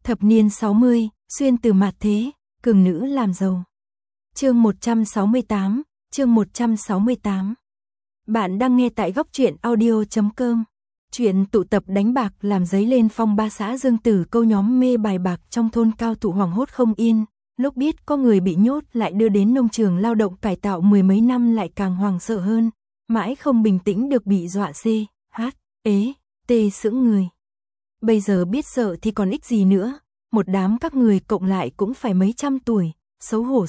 Thập niên 60, xuyên từ mạt thế, cường nữ làm giàu. Chương 168, chương 168. Bạn đang nghe tại góc truyện audio.com. Chuyện tụ tập đánh bạc làm dấy lên phong ba xã Dương Tử Câu, nhóm mê bài bạc trong thôn cao thủ hoảng hốt không yên. Lúc biết có người bị nhốt lại đưa đến nông trường lao động cải tạo mười mấy năm lại càng hoảng sợ hơn. Mãi không bình tĩnh được bị dọa sững người. Bây giờ biết sợ thì còn ích gì nữa. Một đám các người cộng lại cũng phải mấy trăm tuổi, xấu hổ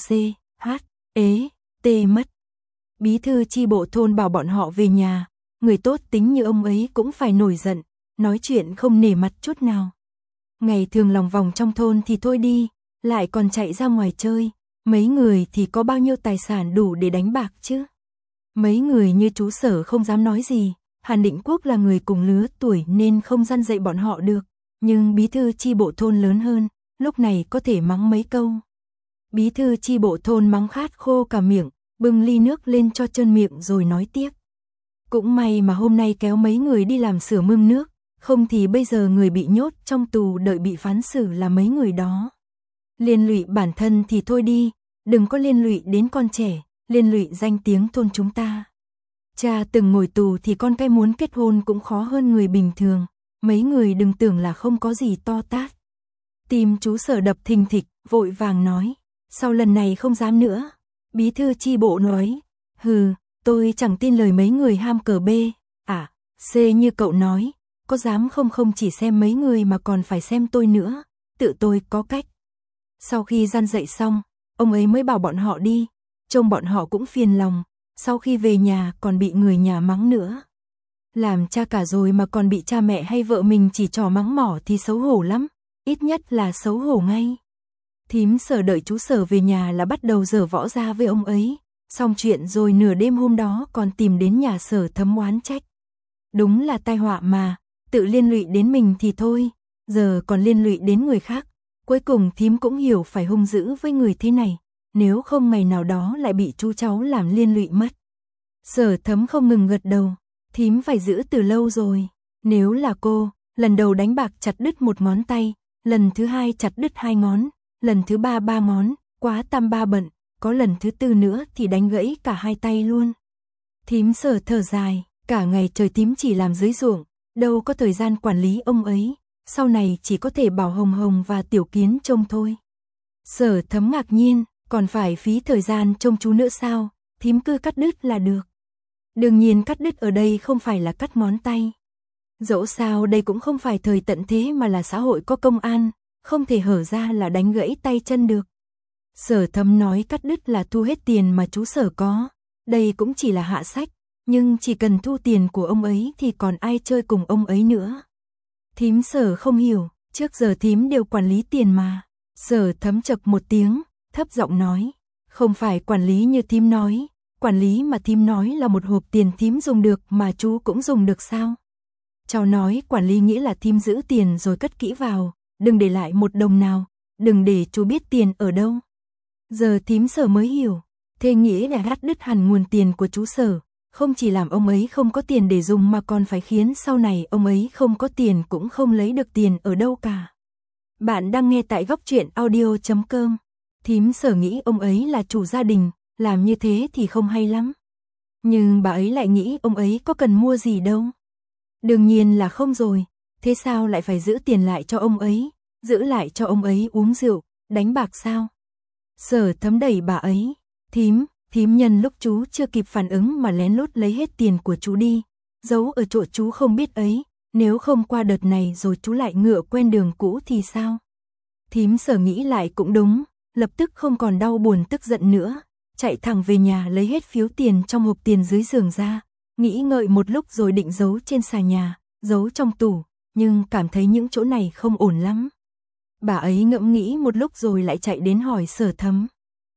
mất. Bí thư chi bộ thôn bảo bọn họ về nhà, người tốt tính như ông ấy cũng phải nổi giận, nói chuyện không nể mặt chút nào. Ngày thường lòng vòng trong thôn thì thôi đi, lại còn chạy ra ngoài chơi, mấy người thì có bao nhiêu tài sản đủ để đánh bạc chứ. Mấy người như chú Sở không dám nói gì, Hàn Định Quốc là người cùng lứa tuổi nên không răn dạy bọn họ được, nhưng bí thư chi bộ thôn lớn hơn, lúc này có thể mắng mấy câu. Bí thư chi bộ thôn mắng khát khô cả miệng, bưng ly nước lên cho trơn miệng rồi nói tiếc. Cũng may mà hôm nay kéo mấy người đi làm sửa mương nước, không thì bây giờ người bị nhốt trong tù đợi bị phán xử là mấy người đó. Liên lụy bản thân thì thôi đi, đừng có liên lụy đến con trẻ, liên lụy danh tiếng thôn chúng ta. Cha từng ngồi tù thì con cái muốn kết hôn cũng khó hơn người bình thường, mấy người đừng tưởng là không có gì to tát. Tim chú Sở đập thình thịch, vội vàng nói, sau lần này không dám nữa. Bí thư chi bộ nói, tôi chẳng tin lời mấy người ham cờ B, C như cậu nói, có dám không chỉ xem mấy người mà còn phải xem tôi nữa, tự tôi có cách. Sau khi gian dạy xong, ông ấy mới bảo bọn họ đi, trông bọn họ cũng phiền lòng, sau khi về nhà còn bị người nhà mắng nữa. Làm cha cả rồi mà còn bị cha mẹ hay vợ mình chỉ trỏ mắng mỏ thì xấu hổ lắm, ít nhất là xấu hổ ngay. Thím Sở đợi chú Sở về nhà là bắt đầu giở võ ra với ông ấy, xong chuyện rồi nửa đêm hôm đó còn tìm đến nhà Sở Thấm oán trách. Đúng là tai họa mà, tự liên lụy đến mình thì thôi, giờ còn liên lụy đến người khác. Cuối cùng thím cũng hiểu phải hung dữ với người thế này, nếu không ngày nào đó lại bị chú cháu làm liên lụy mất. Sở Thấm không ngừng gật đầu, thím phải giữ từ lâu rồi, nếu là cô, lần đầu đánh bạc chặt đứt một ngón tay, lần thứ hai chặt đứt hai ngón, lần thứ ba ngón, quá tam ba bận, có lần thứ tư nữa thì đánh gãy cả hai tay luôn. Thím Sở thở dài, cả ngày trời thím chỉ làm dưới ruộng, đâu có thời gian quản lý ông ấy, sau này chỉ có thể bảo Hồng Hồng và Tiểu Kiến trông thôi. Sở Thấm ngạc nhiên, còn phải phí thời gian trông chú nữa sao, thím cứ cắt đứt là được. Đương nhiên cắt đứt ở đây không phải là cắt ngón tay. Dẫu sao đây cũng không phải thời tận thế mà là xã hội có công an, không thể hở ra là đánh gãy tay chân được. Sở Thấm nói cắt đứt là thu hết tiền mà chú Sở có, đây cũng chỉ là hạ sách, nhưng chỉ cần thu tiền của ông ấy thì còn ai chơi cùng ông ấy nữa. Thím Sở không hiểu, trước giờ thím đều quản lý tiền mà. Sở Thấm chậc một tiếng, thấp giọng nói, không phải quản lý như thím nói, quản lý mà thím nói là một hộp tiền thím dùng được mà chú cũng dùng được sao? Cháu nói quản lý nghĩa là thím giữ tiền rồi cất kỹ vào, đừng để lại một đồng nào, đừng để chú biết tiền ở đâu. Giờ thím Sở mới hiểu, thế nghĩa là cắt đứt hẳn nguồn tiền của chú Sở, không chỉ làm ông ấy không có tiền để dùng mà còn phải khiến sau này ông ấy không có tiền cũng không lấy được tiền ở đâu cả. Bạn đang nghe tại góc truyện audio.com. Thím Sở nghĩ ông ấy là chủ gia đình, làm như thế thì không hay lắm. Nhưng bà ấy lại nghĩ ông ấy có cần mua gì đâu. Đương nhiên là không rồi, thế sao lại phải giữ tiền lại cho ông ấy, giữ lại cho ông ấy uống rượu, đánh bạc sao? Sở Thấm đẩy bà ấy, thím nhân lúc chú chưa kịp phản ứng mà lén lút lấy hết tiền của chú đi, giấu ở chỗ chú không biết ấy, nếu không qua đợt này rồi chú lại ngựa quen đường cũ thì sao? Thím Sở nghĩ lại cũng đúng, lập tức không còn đau buồn tức giận nữa, chạy thẳng về nhà lấy hết phiếu tiền trong hộp tiền dưới giường ra, nghĩ ngợi một lúc rồi định giấu trên xà nhà, giấu trong tủ, nhưng cảm thấy những chỗ này không ổn lắm. Bà ấy ngẫm nghĩ một lúc rồi lại chạy đến hỏi Sở Thấm.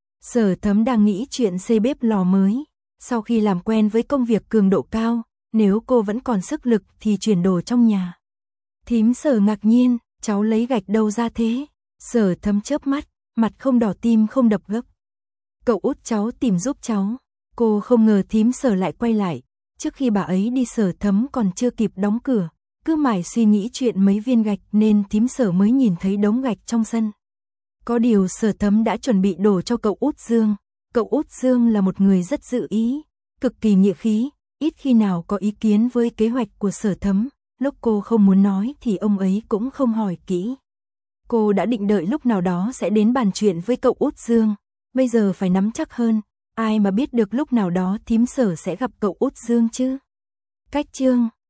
Sở Thấm đang nghĩ chuyện xây bếp lò mới, sau khi làm quen với công việc cường độ cao, nếu cô vẫn còn sức lực thì chuyển đồ trong nhà. Thím Sở ngạc nhiên, cháu lấy gạch đâu ra thế? Sở Thấm chớp mắt, mặt không đỏ tim không đập gấp. Cậu út cháu tìm giúp cháu. Cô không ngờ thím Sở lại quay lại, trước khi bà ấy đi Sở Thấm còn chưa kịp đóng cửa, cứ mải suy nghĩ chuyện mấy viên gạch nên thím Sở mới nhìn thấy đống gạch trong sân. Có điều Sở Thấm đã chuẩn bị đổ cho cậu Út Dương. Cậu Út Dương là một người rất dự ý, cực kỳ nghĩa khí, ít khi nào có ý kiến với kế hoạch của Sở Thấm. Lúc cô không muốn nói thì ông ấy cũng không hỏi kỹ. Cô đã định đợi lúc nào đó sẽ đến bàn chuyện với cậu Út Dương. Bây giờ phải nắm chắc hơn, ai mà biết được lúc nào đó thím Sở sẽ gặp cậu Út Dương chứ. Cách chương